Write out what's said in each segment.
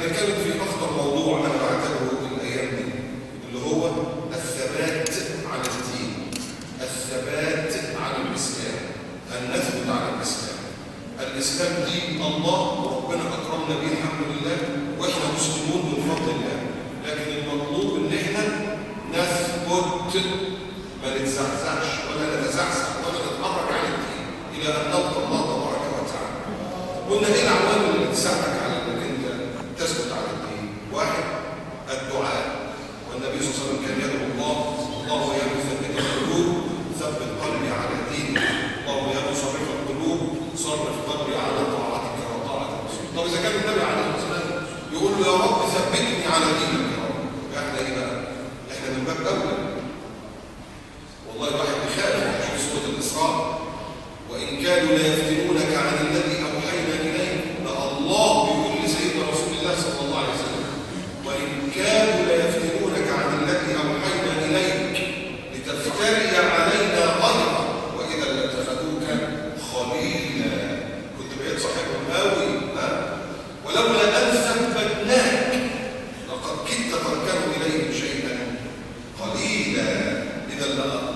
هنتكلم في أخطر موضوع أنا بعتبره الأيام دي، اللي هو الثبات على الدين، الثبات على الإسلام، أن نثبت على الإسلام. الإسلام دين الله وربنا أكرمنا به الحمد لله، وإحنا مسلمون بفضل الله، لكن المطلوب إن إحنا نثبت، ما نتزعزعش ولا نتزعزع ولا نتحرك عن الدين إلى أن نلقى الله تبارك وتعالى. قلنا إيه العوامل اللي تساعدك على إنك أنت تثبت على الدين؟ واحد، الدعاء، والنبي صلى الله عليه وسلم كان يدعو الله: اللهم يا مثبت القلوب ثبت قلبي على دينك، اللهم يا مصرف القلوب صرف قلبي على طاعتك وطاعة رسولك. طب إذا كان النبي عليه الصلاة والسلام يقول له يا رب ثبتني على دينك يا رب، إحنا إيه بقى؟ إحنا من باب أولى. والله الواحد بيخاف في سورة الإسراء: وإن كانوا ليفتنونك عن الذي أوحينا إليك. الله بيقول لسيدنا رسول الله صلى الله عليه وسلم: وإن كانوا ليفتنونك عن الذي أوحينا إليك لتفتري علينا غيره وإذا لاتخذوك خليلا. كنت بقيت صاحبهم قوي، ولولا أن ثبتناك لقد كدت تركن إليهم شيئا قليلا إذا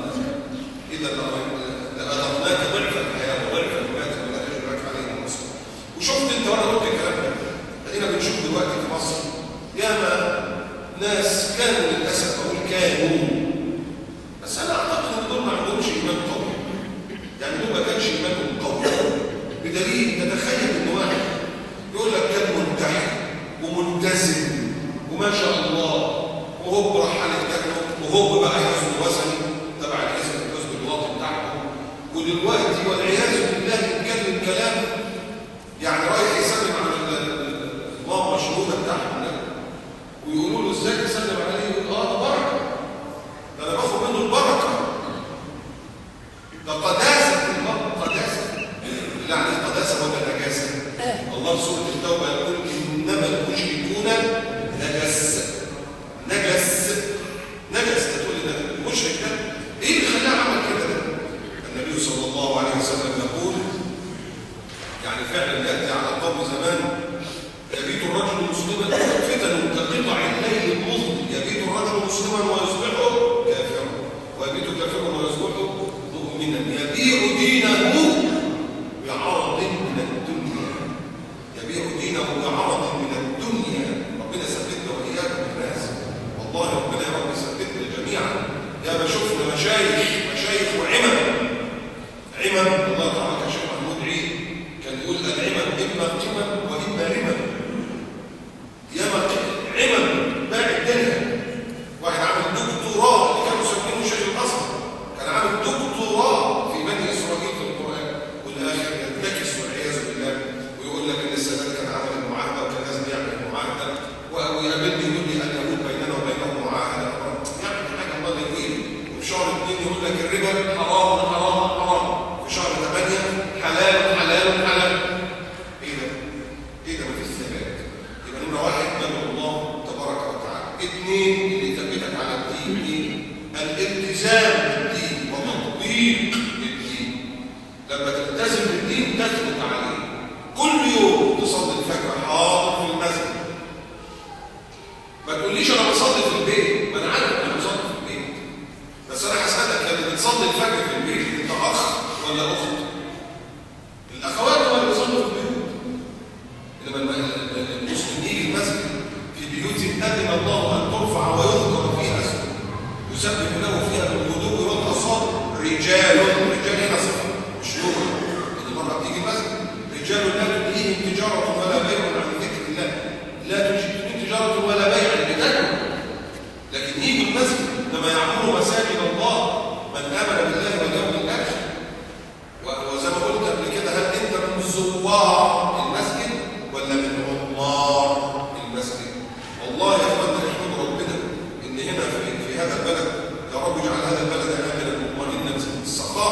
لأذقناك ضعف الحياة وضعف الممات ولا تجد لك علينا نصيرا. وشفت انت وانا قلت الكلام ده، ادينا بنشوف دلوقتي في مصر ياما ناس كانوا للاسف اقول كانوا، بس انا اعتقد ان دول ما عندهمش ايمان قوي، يعني دول ما كانش ايمانهم قوي، بدليل تتخيل ان واحد يقول لك كان منتحي وملتزم وما شاء الله، وهوب راح على الجنه، وهوب بقى حزب وثني تبع الحزب الوطني بتاعهم، ودلوقتي والعياذ بالله يتكلم كلام يعني رايح يسلم على الماما مشهوده بتاعهم ده، ويقولوا له ازاي تسلم عليه؟ يقول ده بركه، ده انا باخد منه البركه، ده قداسه المرء، قداسه. يعني قداسه ولا نجاسه؟ الله في سوره التوبه يقول: انما المشركون نجس. نجس تقول لي ده المشرك ده ايه اللي خلاه عمل كده؟ النبي صلى الله عليه وسلم يقول، يعني فعلا ياتي على قوم زمان: يبيت الرجل مسلما فتن كقطع الليل المظلم، يبيت الرجل مسلما ويصبح كافرا، ويبيت كافرا ويصبح مؤمنا، يبيع دينه بعرض من الدنيا، يبيع دينه بعرض من الدنيا. ربنا ثبتنا واياكم الناس، والله ربنا يا رب ثبتنا جميعا. يا ما شفنا مشايخ وعمم، الله يرحمك يا شيخ محمود عيد كان يقول: العمم اما قمم واما رمم. يا ما عمم باع الدنيا. واحد عامل دكتوراه، اللي كانوا مسمينه شيخ الازهر، كان عامل دكتوراه في بني اسرائيل في القران، والاخر ينتكس والعياذ بالله، ويقول لك ان السادات كان عمل المعاهده وكان لازم يعمل المعاهده، ويقابلني يقول لي: اليهود بيننا وبينهم معاهده، يعمل حاجه الله يهديه. وفي شهر 2 يقول لك الربا حرام حرام حرام، في شهر 8 حلال حلال حلال. ايه ده؟ مفيش ثبات. يبقى نمره واحد ندعو الله تبارك وتعالى. 2 اللي يثبتك على الدين ايه؟ الالتزام بالدين وتطبيق الدين. لما تلتزم بالدين تثبت عليه. كل يوم تصلي الفجر حاضر في المسجد. ما تقوليش انا بصلي في البيت، ما انا عارف انا بصلي في البيت، بس انا هسالك: لما بتصلي الفجر في البيت انت اخ ولا اخت؟ الاخوات هم اللي بيصلوا في البيوت، انما المسلم يجي المسجد في بيوت اذن الله ان ترفع ويذكر فيها اسمه يسبح له فيها بالغدو والاصال رجال هنا صفه مش لغه، اللي مره بتيجي المسجد: رجال لا تلهيهم تجاره ولا بيع عن ذكر الله، لا تلهيهم تجاره ولا بيع بتاكل، لكن يجوا المسجد لما يعمروا مساجد الله من امن بالله واليوم الاخر. وزي ما قلت قبل كده: هل انت من زوار المسجد ولا من عمار المسجد؟ والله يا اخوانا نحمد ربنا ان هنا في هذا البلد، يا رب اجعل هذا البلد امنا مطمئنا السخاء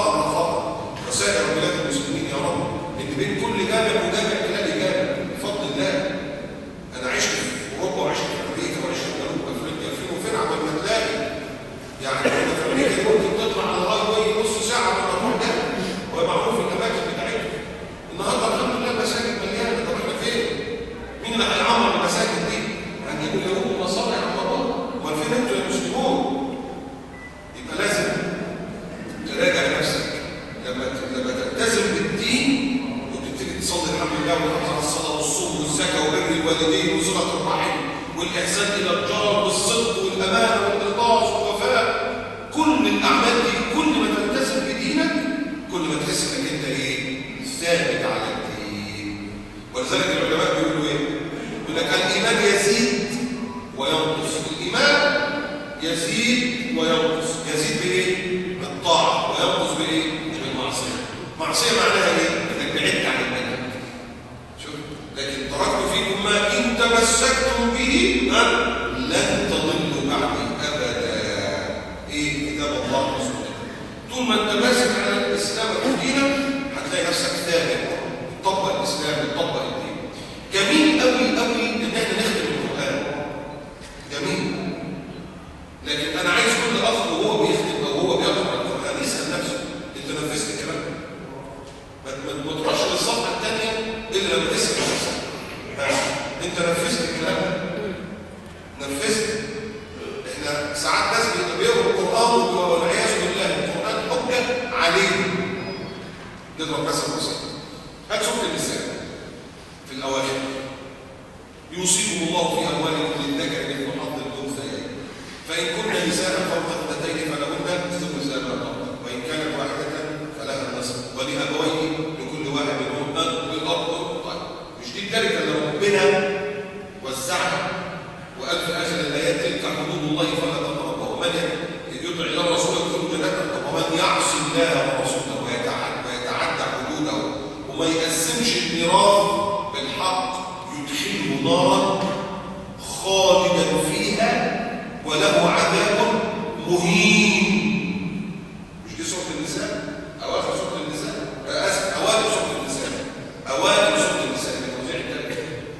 بالوالدين وصلة الرحم والإحسان إلى الجار والصدق والأمانة والإخلاص والوفاء. كل الأعمال دي كل ما تلتزم بدينك كل ما تحس إنك أنت إيه؟ ثابت على الدين. ولذلك العلماء بيقولوا إيه؟ يقول لك الإيمان يزيد وينقص. الإيمان يزيد وينقص. يزيد بإيه؟ بالطاعة. وينقص بإيه؟ بالمعصية. معصية معناها إيه؟ إنك بعدت عن المنهج. شوف، لكن تركت فيكم ما إن تمسكتم به لن تضلوا بعدي أبدا. إيه؟ كتاب الله ورسوله. طول ما أنت ماسك على الإسلام ودينك هتلاقي نفسك ثابت. تطبق الإسلام وتطبق الدين. جميل قوي قوي إن إحنا نخدم القرآن. جميل. لكن أنا عايز كل أخ وهو بيخدم أو هو بيقرأ القرآن يسأل نفسه أنت نفذت الكلام؟ ما تروحش للصفحة الثانية إلا لما تسأل نفسك. أنت نفذت الكلام؟ نفذت؟ إحنا ساعات ناس بيقرأوا القرآن والعياذ بالله القرآن حجة عليهم. نضرب مثل بسيط. هات سورة النساء في الأواخر. يوصيكم الله في أموالكم للذكر مثل حظ الأنثيين فإن كن نساء فوق اثنتين فلهن ثلث ما ترك وإن كانت واحدة فلها النصف ولأبويه لكل واحد منهم الأرض. طيب مش دي التركة اللي ربنا وزعها وقال في آخر الآيات تلك حدود الله فلا تقربوها ومن يطع الله ورسوله يدخل جنة ومن يعصي الله ورسوله ويتعدى حدوده وما يقسمش الميراث بالحق يدخله نارا خالدا فيها وله عذاب مهين. مش دي سورة النساء؟ أواخر سورة النساء؟ آسف، أوائل سورة النساء. أوائل سورة النساء بتوزيع التركة.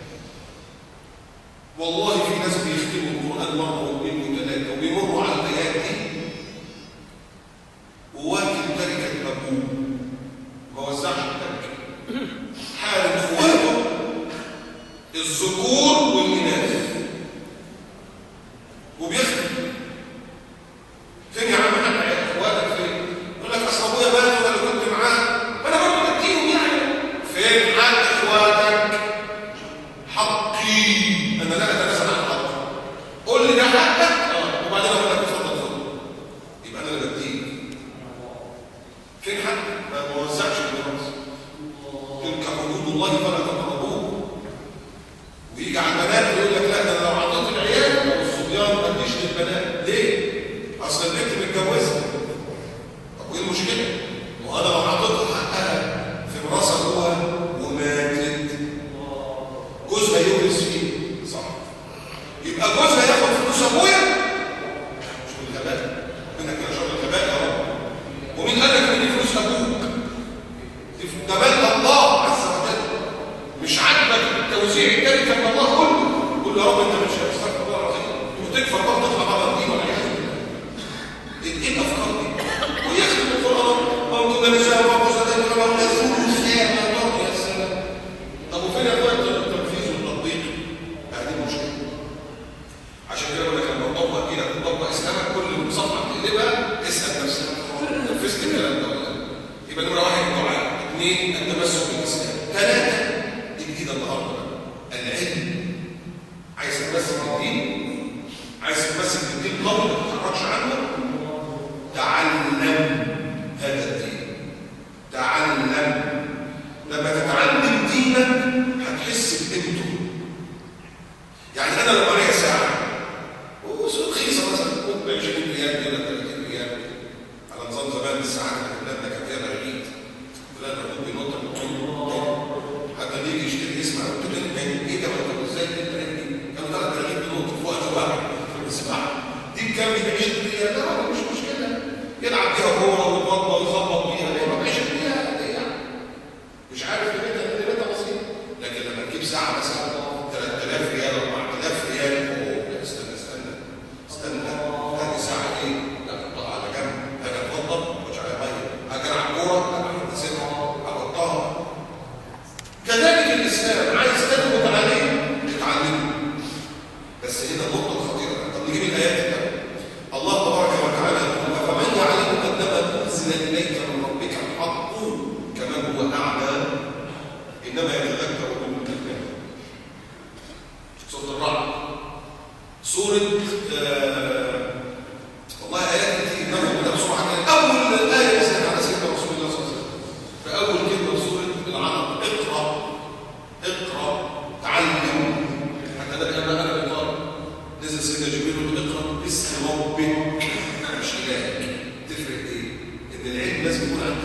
والله في ناس بيختموا القرآن مرة واثنين وثلاثة وبيمروا على الآيات دي وواكل تركة أبوه ما وزعش التركة. حال إخواته الذكور والإناث وبيخدم. فين يا عم حق اخواتك فين؟ يقول لك اصل ابويا مات وانا اللي كنت معاه فانا برضه بديهم يعني. فين حق اخواتك؟ حقي انا لا اتنازل عن حقي. قول لي ده حقك وبعدين اقول لك اتفضل خد. يبقى انا اللي بديك. فين حقك؟ ما وزعش الميراث. تلك حدود الله فلا تقربوه. ويجي على البنات ويقول لك لا ده انا لو عطيت العيال او الصبيان ما اديش للبنات. ليه؟ اصل البنت متجوزه. طب وايه المشكله؟ وانا لو عطيتها حقها في ميراث ابوها وماتت جوزها يورث فيه صح؟ يبقى جوزها ياخد فلوس ابويا؟ مش من الغباء. منك يا شر الغباء يا رب. ومين قال لك ان دي فلوس ابوك؟ دي جمال الله عز وجل. مش عاجبك التوزيع التركه من الله قول يا رب انت مش هتستغفر الله العظيم وتكفر بقى تطلع بره الدين ولا حاجه. ايه الافكار دي؟ ويخدم القران او كنا نساء فوق سداد ولا نسوس يا الله يا سلام. طب وفين يا اخويا التنفيذ والتطبيق؟ هذه المشكله. عشان كده بقول لك لما تطبق كده تطبق اسلامك كل صفحه تقلبها اسال نفسك نفذت الكلام ده ولا لا؟ يبقى نمره واحد الدعاء، اثنين التمسك بالاسلام، ثلاثه الجديده النهارده العلم. عايز تمسك بالدين؟ عايز تمسك بالدين قوي ما تتحركش عنه؟ تعلم هذا الدين. تعلم. لما تتعلم دينك هتحس بقيمته. يعني انا لو معايا ساعه رخيصه مثلا كنت ب 20 ريال دي ولا 30 ريال على نظام زمان الساعات اللي بلادنا كان فيها برغيت. بلادنا كنت بينط حتى اللي يجي يشتري يسمع قلت له ايه ده ولا ازاي انت كانوا 3 برغيت بينط في وقت واحد في السباحه. دي بكام؟ ب 20 ريال. لا مش مشكله يلعب بيها كوره ويتوضا ويخبط بيها. ليه ما ب 20 ريال؟ ايه يعني؟ مش عارف قيمتها بسيطه. لكن لما تجيب ساعه مثلا 3000 ريال 4000 ريال استنى هذه ساعه ايه؟ لا تحطها على جنب. هاجي اتوضا مش عليها ميه. هاجي العب كوره لا هتسيبها احطها. كذلك الاسلام عايز تثبت عليه تتعلمه. بس هنا النقطه الخطيره. طب نجيب الايات دي. الله تبارك وتعالى يقول فمن يعلم انما انزل اليك من ربك الحق كمن هو اعلى انما يتذكر اولو الالباب. سورة الرعد، سورة والله آيات كتير نقول بسرعة كده. أول آية نزلت على سيدنا رسول الله صلى الله عليه وسلم فأول كلمة في سورة العلق اقرأ تعلم. حتى ده كان أنا بقرأ نزل سيدنا جبريل يقول اقرأ باسم ربك مش إلهك. تفرق إيه؟ إن العلم لازم يكون عن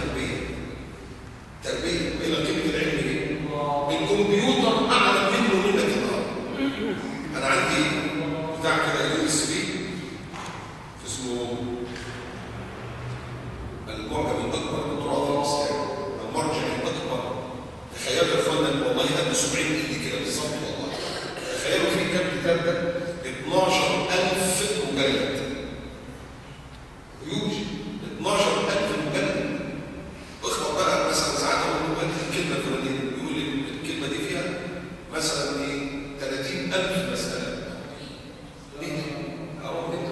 تربية وإلا قيمة العلم إيه؟ الكمبيوتر أعلم منه منك النهارده. أنا عندي بتاع كده USB اسمه المعجم الأكبر للتراث الإسلامي، المرجع الأكبر. تخيلوا يا إخوانا والله قد 70 إيدي كده بالظبط والله. تخيلوا في كام كتاب ده؟ 12,000 مجلد. يوجد 12,000 مجلد. اخبط بقى مثلا ساعات اقول له الكلمه الفلانيه يقول لي الكلمه دي فيها مثلا ايه 30,000 مساله. ايه اروح انت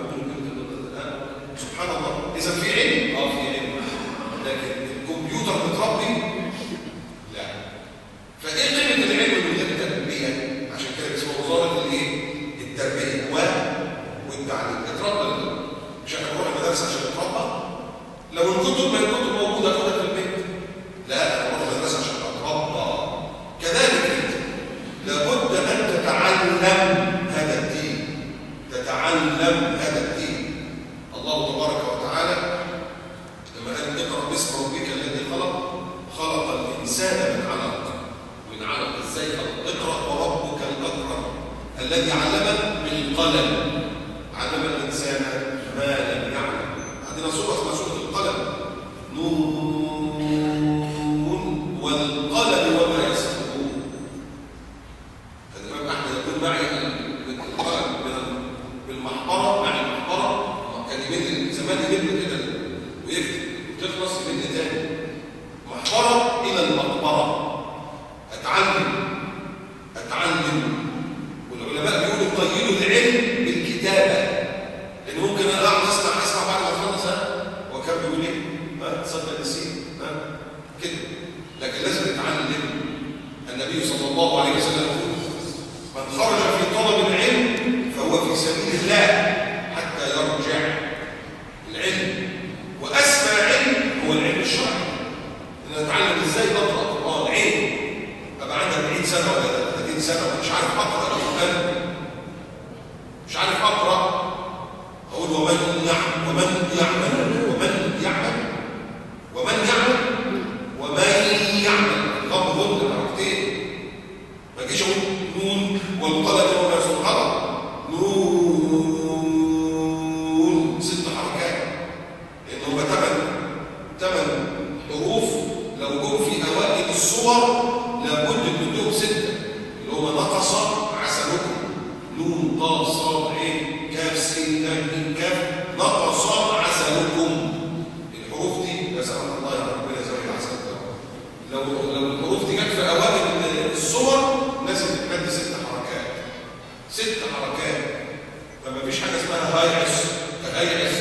سبحان الله. اذا في علم في علم، لكن الكمبيوتر متربي لا. فايه قيمه العلم من غير التربيه؟ عشان كده اسمه وزاره الايه؟ التربيه والتعليم. اتربى مش احنا بنروح المدارس عشان نتربى. لو الكتب ما الكتب موجوده خدها في البيت. لا انا بروح المدرسه عشان اتربى. كذلك لابد ان تتعلم هذا الدين، تتعلم هذا الدين. الله تبارك وتعالى لما قال اقرا باسم ربك الذي خلق الانسان من علق. ازاي خلق؟ اقرا وربك الاكرم الذي علم بالقلم، علم الانسان ما لم يعلم. عندنا سوره اسمها سوره القلم، نون والقلم وما يسطرون. الامام احمد يقول معي القلم بالمحبره، مع المحبره كان يمد زمان يمد كده ويكتب وتخلص يمد تاني. محبره الى المقبره. اتعلم. والعلماء بيقولوا قيدوا العلم بالكتابه، لان ممكن انا اقعد اسمع بعد ما اخلص وكان بيقول ايه؟ تصدق نسيت كده. لكن لازم نتعلم. النبي صلى الله عليه وسلم يقول من خرج في طلب العلم فهو في سبيل الله حتى يرجع. العلم واسمى علم هو العلم الشرعي. ان نتعلم ازاي نقرا القران. علم ابقى عندك 40 سنه ولا 30 سنه ومش عارف اقرا القران، مش عارف اقرا، اقول ومن يعمل الضم ضد حركتين. ما تجيش اقول نون والقلم وما يسطرون. نون 6 حركات، لان هم 8 حروف. لو جم في اوائل الصور لابد من دول 6 اللي هم نقص عسلكم. نون قاف صاد عين كاف سين دال كاف نقص عسلكم. الحروف دي نسأل الله يا ربنا يزود عسلكم. لو الحروف دي جت في اوائل الصور لازم تتمد 6 حركات. 6 حركات. فما فيش حاجه اسمها هايعس كهايعس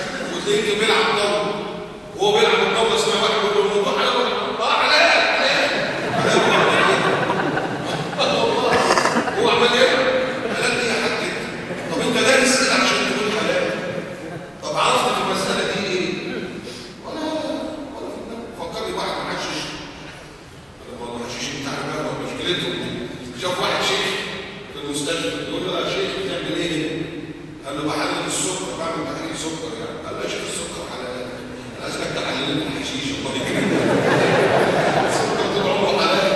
وهو بيلعب الطاوله اسمها واحد يقول له الموضوع حلال ولا حرام؟ حلال. مشكلتهم. شاف واحد شيخ في المستشفى يقول له يا شيخ بتعمل ايه؟ قال له بحلل السكر، بعمل تحليل سكر يعني. قال له يا شيخ السكر حلال. انا عايزك تحلل لي الحشيش الله يكرمك. السكر طول عمره حلال.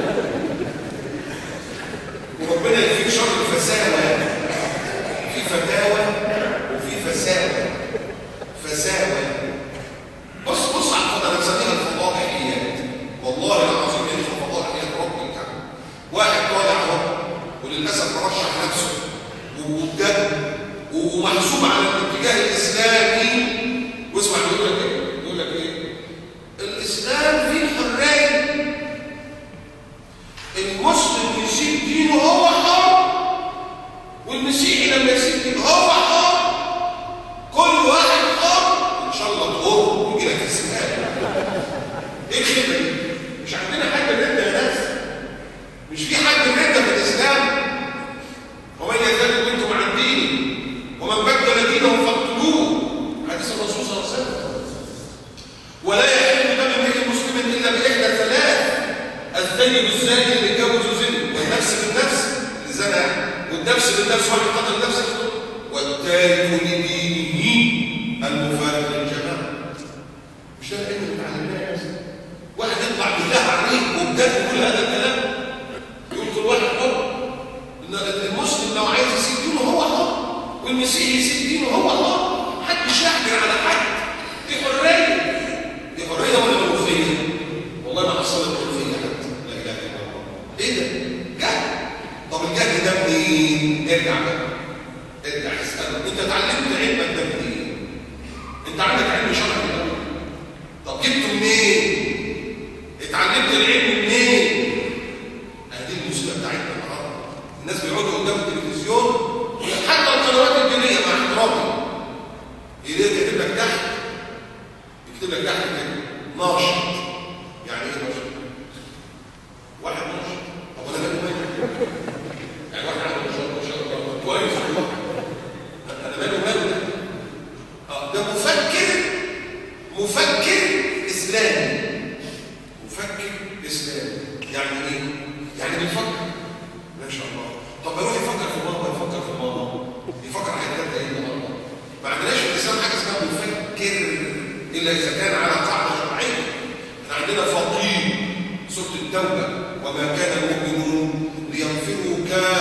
وربنا يكفيك شر الفساوه. في فتاوى وفي فساوه. فساوه. بص على الفضل، انا بسميها الفضائحيات. والله العظيم هي فضائحيات رب الكعبه. واحد طالع اهو وللاسف مرشح نفسه وبجد ومحسوب على الاتجاه الاسلامي، واسمع بيقول لك ايه؟ بيقول لك ايه؟ الاسلام فيه حريه، المسلم يسيب دينه هو حر، والمسيحي لما يسيب دينه هو حر، كل واحد حر، ان شاء الله تقر ويجي لك السلام. ايه الخدمه دي؟ مش عندنا حد رده يا ناس، مش في حد رده في الاسلام. ومن يرتد منكم عن دينه ومن بدل دينه فاقتلوه، حديث الرسول صلى الله عليه وسلم. ولا يحل دم امرئ مسلم الا باحدى ثلاث: الزاني بالزاني اللي اتجوز وزني، والنفس بالنفس اللي زنى، والنفس بالنفس واحد قتل نفسه، والتارك لدينه المفارق للجماعه. مش ده العلم اللي اتعلمناه يا سيدي؟ واحد يطلع بالله عليك وبجد يقول هذا الكلام، يقول كل واحد حر. المسلم لو عايز يسيب دينه هو حر، والمسيحي يسيب دينه هو حر، محدش يحجر على حد. دي حريه. دي حريه ولا ملوخيه؟ والله ما حصلت ملوخيه حتى. لا اله الا الله. ايه ده؟ جهل. طب الجهل ده منين؟ ارجع بقى. ارجع اسال انت اتعلمت علمك ده منين؟ انت عندك علم شرعي الاول. طب جبته منين؟ اتعلمت العلم منين؟ هذه المشكله بتاعتنا النهارده. الناس بيقعدوا قدام التلفزيون، حتى القنوات الدينيه مع احترامي يكتب لك تحت، يكتب لك تحت كده ناشط. يعني ايه ناشط؟ واحد ناشط. طب انا مالي وماله؟ يعني واحد عنده نشاط كويس، انا مالي وماله ده؟ ده مفكر اسلامي. مفكر اسلامي يعني ايه؟ يعني بيفكر. ما شاء الله. طب يروح يفكر في ماما، يفكر في ماما، يفكر حاجات ايه النهارده؟ ما عندناش في الاسلام حاجه اسمها مفكر الا اذا كان على قاعده شرعيه. احنا عندنا فقيه سوره التوبه: وما كان المؤمنون لينفروا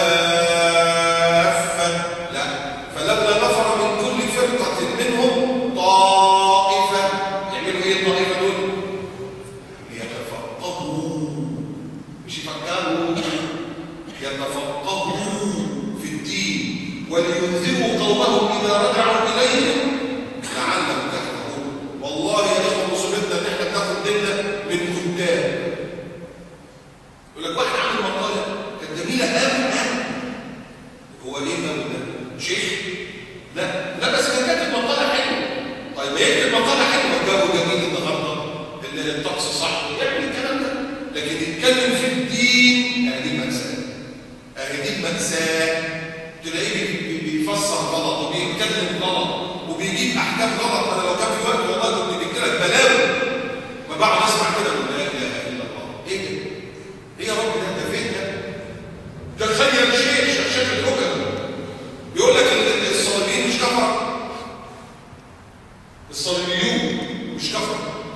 كافه، لا، فلولا نفر من كل فرقه منهم طائفه. يعملوا ايه الطائفه دول؟ ليتفقهوا، مش يفكروا، يتفقهوا في الدين ولينذروا قومهم اذا رجعوا اليهم لعلهم يحذرون. والله يا اخوه مصيبتنا ان احنا بناخد ديننا من كتاب. يقول لك واحد عامل مقاله كانت جميله قوي. هو ايه ده؟ شيخ؟ لا بس كان كاتب مقاله حلوه. طيب ما يكتب مقاله حلوه، الجو جميل النهارده، الطقس صح، يعمل الكلام ده، لكن يتكلم في الدين دي مأساة. دي مأساة. تلاقيه بيفسر غلط وبيتكلم غلط وبيجيب احكام غلط. انا لو كان في وقت والله كنت جبت لك بلاوي. ما بقعد اسمع كده لا اله الا الله. ايه ده؟ ايه يا رب ده فين ده؟ تخيل شيخ الحكم بيقول لك الصليبيين مش كفر. الصليبيون مش كفر.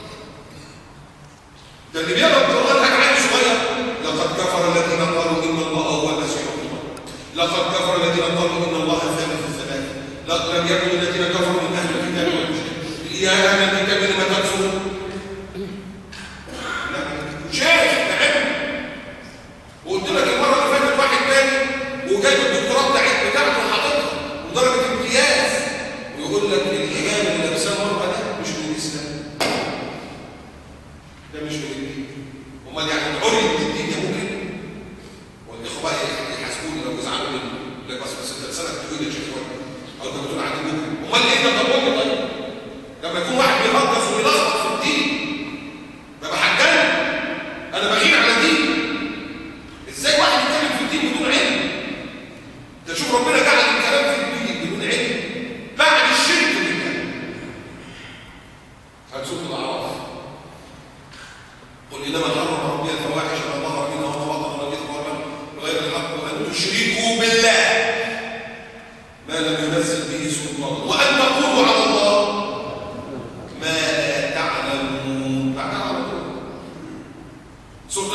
ده اللي بيقرا القران حاجه عيل صغير: لقد كفر الذين قالوا ان الله هو المسيح ابن مريم، لقد كفر الذين قالوا ان الله ثالث الثلاثه، لم يكن الذين كفروا من اهل الكتاب والمشركين يا اهل الكتاب لم تكفروا. لا شيخ تعب. وقلت لك المره اللي فاتت واحد تاني وجايب الدكتوراه بتاعته وحاططها ودرجه امتياز، ويقول لك الحجاب اللي لابساه المراه ده مش من الاسلام. ده مش من الدين. امال يعني العري من الدين يا ممكن؟ والاخوه يحاسبوني لو يزعلوا مني. يقول لك بس انت لسانك تقول يا شيخ او انت بتقول عندي ممكن. امال ايه ده؟ طب طيب لما يكون واحد بيهجس ويلخبط في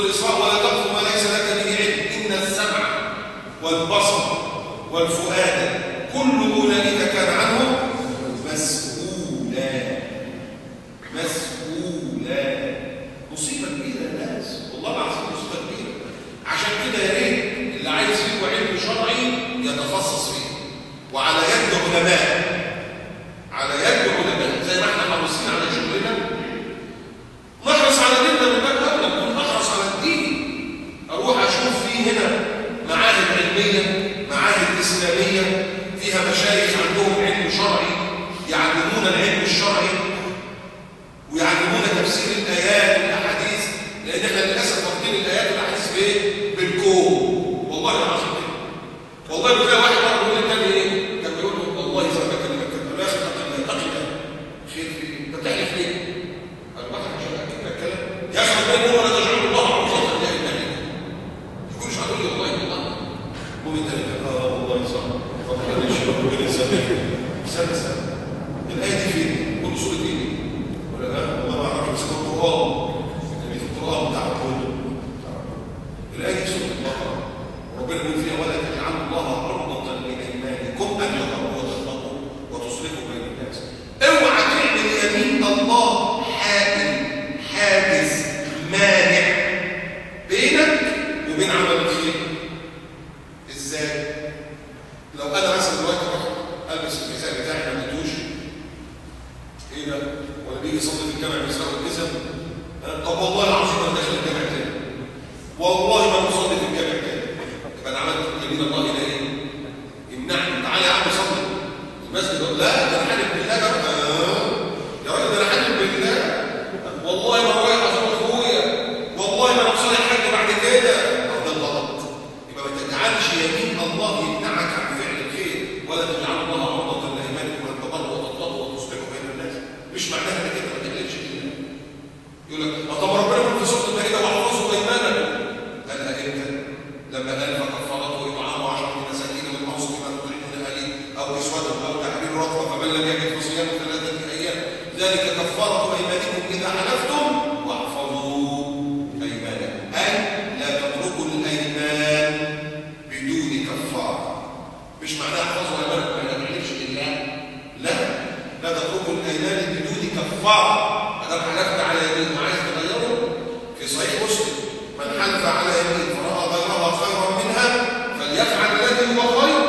الإسراء ولا تقف ما ليس لك به علم إن السمع والبصر والفؤاد كل أولئك كان عنه مسؤولا. مسؤولا. مصيبة كبيرة يا ناس، والله العظيم مصيبة كبيرة. عشان كده يا ريت اللي عايز فيه علم شرعي يتخصص فيه، وعلى يد علماء، على يد علماء زي ما احنا حريصين على شغلنا، نحرص على ديننا من باب اولى، نكون احرص على الدين. اروح اشوف فيه هنا معاهد علميه، معاهد اسلاميه فيها مشايخ عندهم علم شرعي يعلمون العلم الشرعي ويعلمون تفسير الايات والاحاديث، لان احنا للاسف واخدين الايات والاحاديث بايه؟ بالكون. والله العظيم كده. والله بتلاقي واحد مره بيقول للتاني ايه؟ كان بيقول له والله زي ما بكلمك كده، يا اخي اتقي الله، خير في ايه؟ انت بتحلف ليه؟ قال له واحد عشان اكد الكلام، يا اخي ربنا يقول ولا تجعلوا الله عرضة لايمانكم. ما تقولش هتقول لي والله والله. قوم انت والله صح. ربنا يشفيك ربنا يسامحك. استنى الايه دي فين؟ قول سوره ايه؟ ولا لا؟ والله ما اعرف، بس في القران، يعني في القران بتاع ربنا. الايه دي سوره البقره، ربنا يقول فيها ولا تجعلوا الله عرضة لايمانكم ان يضروا وتتقوا وتصلحوا بين الناس. اوعى تعمل يمين الله حاجز مانع بينك وبين عمل الخير. ازاي؟ لو انا مثلا دلوقتي رحت البس الحذاء بتاعي ما لقيتوش، ايه ده؟ ولا بيجي يصلي في الجامع بيسرق الجزم؟ طب والله العظيم انا داخل الجامع تاني، والله ما بصلي في الجامع تاني، يبقى انا عملت يمين الله الى ايه؟ يمنعني. تعالى يا عم صلي المسجد. لا ده انا حالف بالله بقى. يا راجل ده انا حالف بالله، والله ما هو يحفظ اخويا، والله ما انا بصلي حاجه بعد كده. ده غلط. يبقى ما تجعلش يمين الله يمنعك عن فعل الخير، ولا تجعل الله عرضة لايمانكم ان تبروا وتتقوا وتصلحوا بين الناس. مش معناها انك انت ما تقللش بالله. يقول لك طب ربنا يقول في سوره المائده واحفظوا ايمانكم. قالها امتى؟ لما قال فكفرته اطعام 10 مساكين من اوسط ما تطعمون اهليه او كسوتهم او تحرير رقبه فمن لم يجد فصيام 3 ايام ذلك كفاره ايمانكم اذا حلفتم واحفظوا ايمانكم، اي لا تتركوا الايمان بدون كفاره. مش معناها احفظوا ايمانكم يعني ما تحلفش بالله، لا، لا تتركوا الايمان بدون كفاره. ما دام حلفت على يمين وعايز تغيره، في صحيح مسلم من حلف على يمين فراى غيرها خيرا منها فليفعل الذي هو خير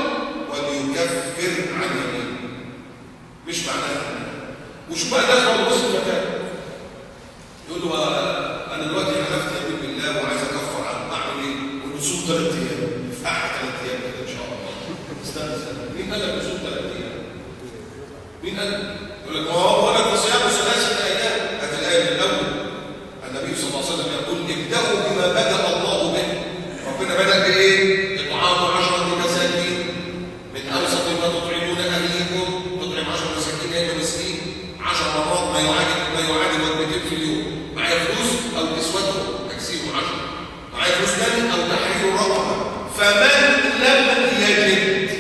وليكفر عن يمين. مش معناها. وش بقى دخل بص المكان يقول له انا دلوقتي حلفت يمين بالله وعايز اكفر عنه، اعمل ايه؟ يقول له صوم 3 ايام، افتحها 3 ايام كده ان شاء الله. استنى مين قال لك صوم 3 ايام؟ مين قال؟ يقول لك ما هو بقول لك صيام 3 ايام. هات الايه من الاول. النبي صلى الله عليه وسلم يقول ابدأوا بما بدأ الله به. ربنا بدأ بايه؟ اطعام 10 مساكين من اوسط ما تطعمون اهليكم. تطعم 10 مساكين ايه مسكين 10 مرات ما يعادل وجبتين في اليوم. معايا فلوس او كسوته اكسيهم 10، معايا فلوس تاني او تحرير رقبه. فمن لم يجد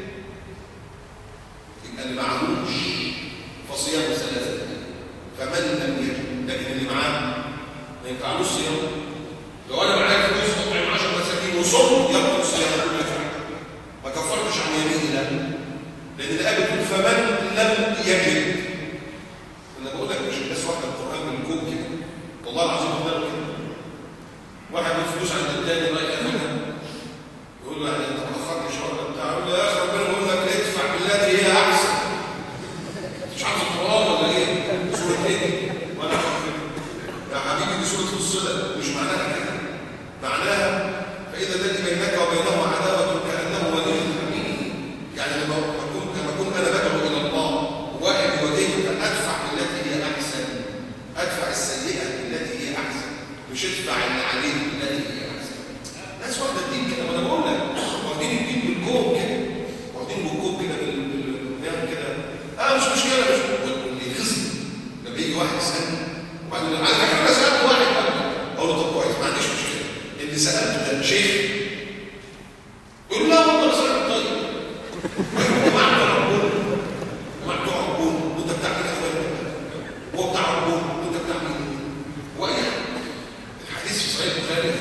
يبقى اللي معهوش فصيام 3 ايام. فمن لم يجد، لكن اللي معاه ما ينفعلوش صيام. لو انا معايا فلوس اطعم 10 مساكين وصمت يبطل الصيام كل حاجه، ما كفرتش عن يميني. لا، لان الايه بتقول فمن لم يجد. انا بقول لك مش الناس واخده القران من الكوب كده، والله العظيم بقول لك كده. واحد له فلوس عند الثاني رايح ياخدها، يقول له يعني انت مأخرت شهر بتاع، يقول له يا اخي ربنا بيقول لك ادفع بالتي هي احسن. مش عارف القران ولا ايه؟ سوره ايه؟ وانا يا حبيبي دي سوره فصلت. مش معناها كده، معناها فاذا الذي بينك وبينه عداوه كانه ولي حميم. يعني لما اكون انا بدعو الى الله واحد يواجهني ادفع بالتي هي احسن، ادفع السيئه بالتي هي احسن، مش ادفع اللي عليه بالتي هي احسن. ناس واخده الدين كده، وانا بقول لك واخدين الدين بالكوم كده، واخدين بالكوم كده بالبيان كده. مش مشكله، مش اللي يخزن لما يجي واحد يسالني وبعدين على فكره انا سالت واحد اقول له طب كويس ما عنديش مشكله، اللي سالته ده شيخ؟ يقول لا والله سالت. طيب جماعه ربنا، جماعه ربنا، وانت بتاع مين يا اخويا؟ هو بتاع ربنا وانت بتاع مين؟ هو ايه؟ الحديث في صحيح البخاري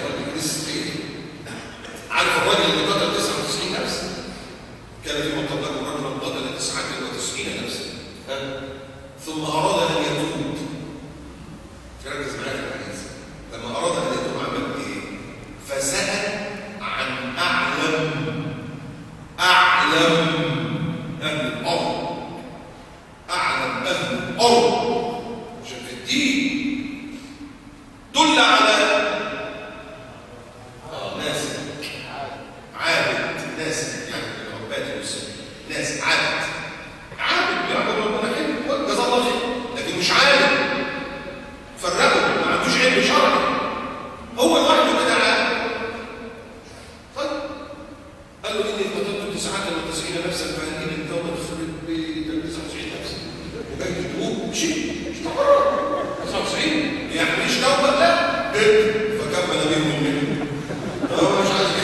عارف الراجل اللي قتل 99 نفس كان في مقدمه رجل قتل 99 نفسا ثم اراد ان يتوب. ركز معايا في الحديث. لما اراد ان يتوب عمل ايه؟ فسال عن اعلم اهل الارض. اعلم اهل الارض عشان في الدين دل على ناس عابد، ناس يعني العباد المسلمين، ناس عابد بيعبد ربنا حلو جزاه الله خير، لكن مش عالم. فرقوا، ما عندوش علم شرعي، هو لوحده كده عالم. طيب قال له اني قتلت 99 نفسا فهل التوبه تخرج ب 99 نفسا وجاي تتوب مش تقرر 99 يعني مش توبه لا فكمل بهم منه. هو مش عايز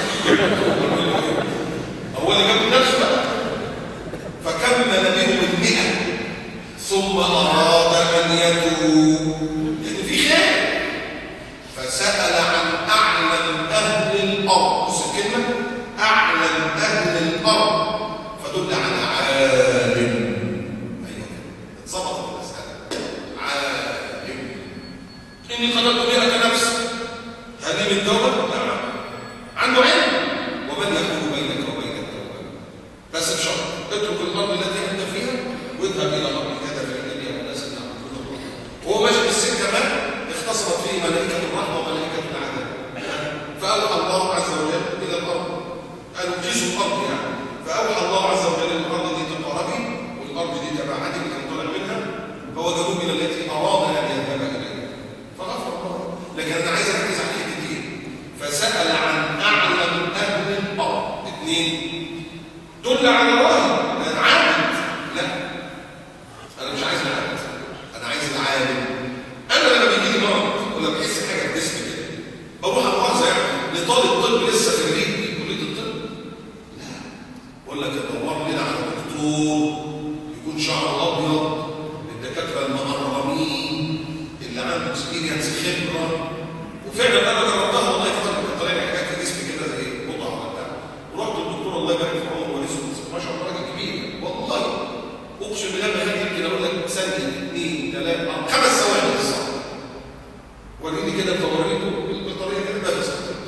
هو اللي جاب نفسه بقى. فكمل بهم 100 ثم اراد ان يتوب لان في خير. فسال عن اعلم اهل الارض. بص الكلمه اعلم اهل الارض فدل على عالم. ايوه اتظبطت المساله. عالم. اني قتلت 100 نفس هذه من توبه؟ نعم. عنده علم. ومن يكون بينك وبين التوبه بس بشرط اترك الارض التي انت فيها واذهب الى ارض كذا فان وناس يعبدون الله. وهو ماشي بالسكه كمان اختصرت فيه ملائكه الرحمه وملائكه العذاب. فاوحى الله عز وجل الى الارض، قالوا جيزوا الارض يعني. فاوحى الله عز وجل الارض دي تقاربي والارض دي تبعدي اللي كان طالع منها فوجدوه الى التي اراد ان يذهب اليها فغفر الله. لكن انا عايز اركز على حتتين. فسال عن اعلم اهل الارض. 2 دل على راهب عابد. لا انا مش عايز العابد، انا عايز العالم. انا لما بيجي لي مرض ولا بحس حاجه في جسمي كده بروح المؤاخذه يعني لطالب طب لسه خريج كليه الطب، لا بقول لك ادور لنا على دكتور يكون شعره ابيض، الدكاتره المهرمين اللي عنده اكسبيرينس خبره. وفعلا انا جربتها والله يفضل كان طالع لي حاجات في جسمي كده زي بضعه ولا بتاع. ورحت للدكتور الله يبارك في عمره ورزقه ما شاء الله راجل كبير والله اقسم بالله ما خدت يمكن اقول لك ثانيه 2 3 5 ثواني بالظبط. وريني كده بطريقته بالطريقه كده بس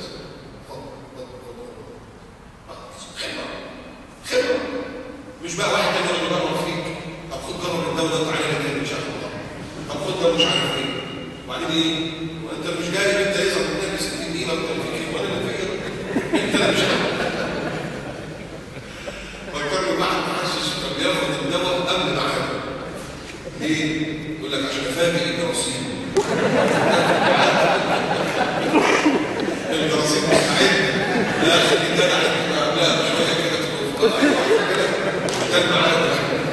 خبره مش بقى واحد تاني اللي بيجرب فيك. طب خد جرب الدوله وتعالى لي تاني مش عارف الله. طب خد ده مش عارف ايه وبعدين ايه وانت مش جاي انت اذا بتنام 60 دقيقه ولا فيك ولا انا فاكر انت لا مش عارف. فكرني واحد محشش كان بياخد الدواء قبل ميعاده. ليه؟ يقول لك عشان افاجئ الجراثيم. الجراثيم مستعد. لا خلي ده لا شويه كده ده الميعاد.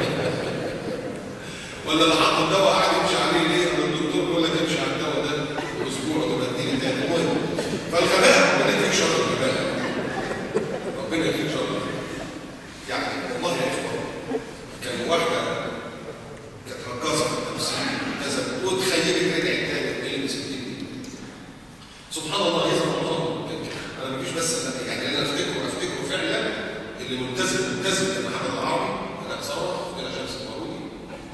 ولا اللي حط الدواء قاعد يمشي عليه ليه؟ الدكتور بيقول لك امشي على الدواء ده اسبوع وتبقى اديني تاني. المهم فالغباء ربنا يكفيك شر الغباء. ربنا يكفيك شر الغباء. يعني والله يا اخوان كان واحده كانت رقاصه في التمثيل كذا وتخيلت رجعت تاني اللي مسكتني. سبحان الله يظهر الله. انا مفيش بس يعني انا افتكره فعلا اللي ملتزم بمحمد العربي انا صراحه الى شمس الماروني.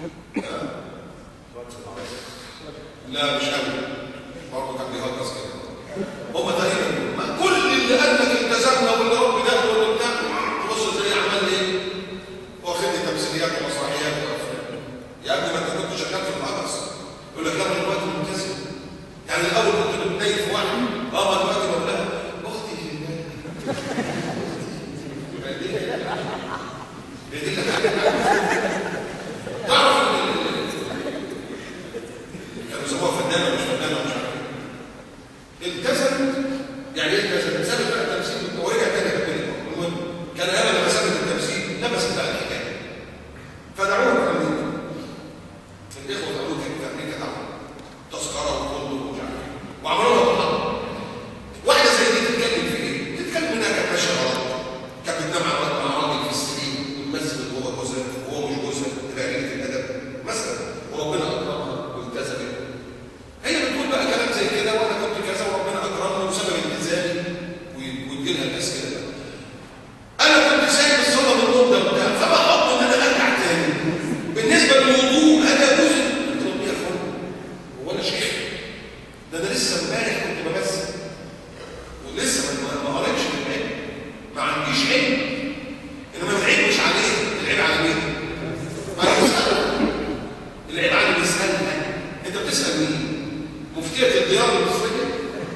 لا مش قوي برضه كان بيهجص كده. هم تقريبا كل اللي قال لك التزمنا واللي رب ده واللي بتاع تبص زي عمل ايه؟ واخد لي تمثيليات ومسرحيات وافلام. يا ابني ما انت كنت شغال في الهجص. يقول لك لا انا دلوقتي ملتزم. يعني الاول كنت بتنيل في واحد ما دلوقتي بقول لها اختي في الله. دي تعرف كانوا بيسموها فنانه مش فنانه مش عارف. التزمت يعني ايه التزمت؟ سابت بقى التمثيل ورجع تاني للدنيا. المهم كان انا لما سابت التمثيل لبست بقى الحكايه. فدعوها في امريكا. الاخوه في امريكا دعوها تذكره وفندق ومش عارف ايه. وعملوا لها محاضره. واحده زي دي تتكلم في ايه؟ تتكلم انها كانت ماشيه غلط. كانت بتنام مع راجل في السرير وتمثل وهو جوزها وهو مش جوزها تبقى قليله الادب مثلا وربنا اكرمها والتزمت. هي بتقول بقى كلام زي كده وانا كنت كذا وربنا اكرمني وسبب التزامي عنديش علم. انما العيب مش عليه، العيب على مين؟ على المسألة. العيب على اللي بيسألها. انت بتسأل مين؟ مفتية الديار المصرية؟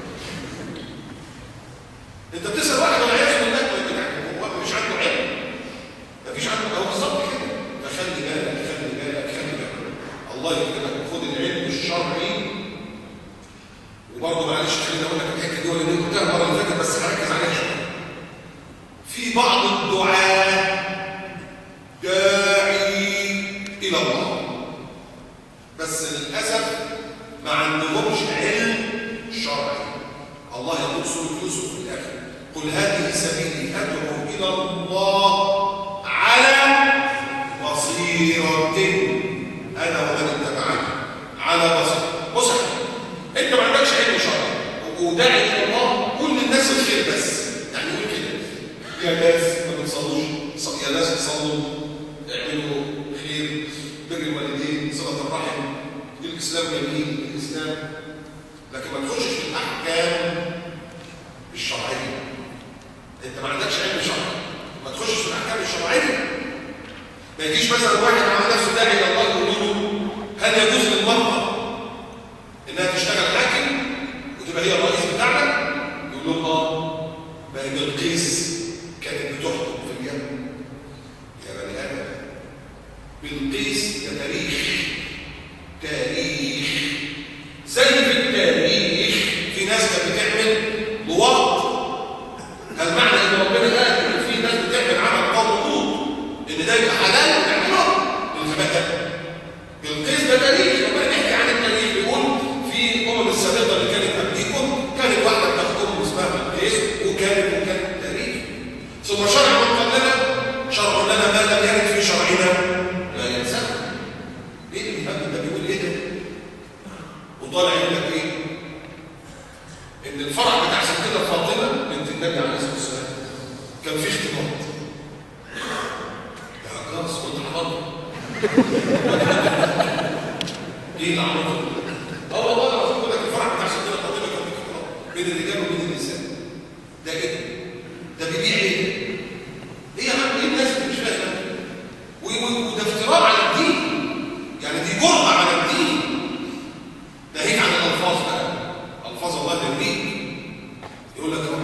انت بتسأل واحد والعياذ بالله هو مش عنده علم. مفيش عنده، هو بالظبط كده. فخلي بالك خلي بالك خلي بالك. الله يكرمك وخد العلم الشرعي. وبرضه معلش خليني اقول لك الحته دي ولا دي قلتها المره اللي فاتت بس هركز عليها شويه. في بعض الدعاة داعي الى الله بس للاسف ما عندهمش علم شرعي. الله يقول سورة يوسف في الاخر: قل هذه سبيلي ادعو الى الله على بصيرة انا ومن اتبعني. على بصيرة. بص انت ما عندكش علم شرعي وداعي الى الله، كل الناس الخير بس، يعني قول كده يا ناس ما بتصلوش، يا ناس تصلوا، اعملوا خير، بر الوالدين، صلة الرحم، الاسلام جميل، الاسلام، لكن ما تخشش في الاحكام الشرعيه. انت ما عندكش علم شرعي، ما تخشش في الاحكام الشرعيه. ما يجيش مثلا واحد عمل نفسه داعي الى الله يقول له هل يجوز للمرأة انها تشتغل حاكم وتبقى هي الرئيس بتاعنا؟ يقول لهم ما هي بلقيس كانت بتحكم في اليمن يا بني ادم. بلقيس ده تاريخ، تاريخ زي في التاريخ في ناس كانت بتعمل لواط. هل معنى ان ربنا قال ان في ناس بتعمل عمل قوم لوط ان ده يبقى حلال ونعمله؟ الخباثه. بلقيس ده تاريخ، ربنا بيحكي عن التاريخ بيقول في الامم السابقه اللي كانت قبليكم كانت واحده بتحكم اسمها بلقيس وكانت تاريخ. ثم شرع من قبلنا شرع لنا ما لم يرد في شرعنا لا ينسى. ليه الهم ده بيقول ايه ده؟ وطالع يقول لك ايه؟ ان الفرح بتاع ستنا فاطمه بنت النبي عليه الصلاه والسلام كان فيه اختلاط. يا خلاص كنت حضرت. ايه اللي عملته؟ والله العظيم بقول لك الفرح بتاع ستنا فاطمه كان فيه اختلاط بين الرجال وبين النساء. ده ايه؟ ده بيبيع ايه؟ ايه يا عم؟ ايه الناس اللي مش فاهمه؟ وده افتراء على الدين. يعني دي جرأة على الدين. ناهيك عن الألفاظ بقى، ألفاظ الله تنبيك. يقول لك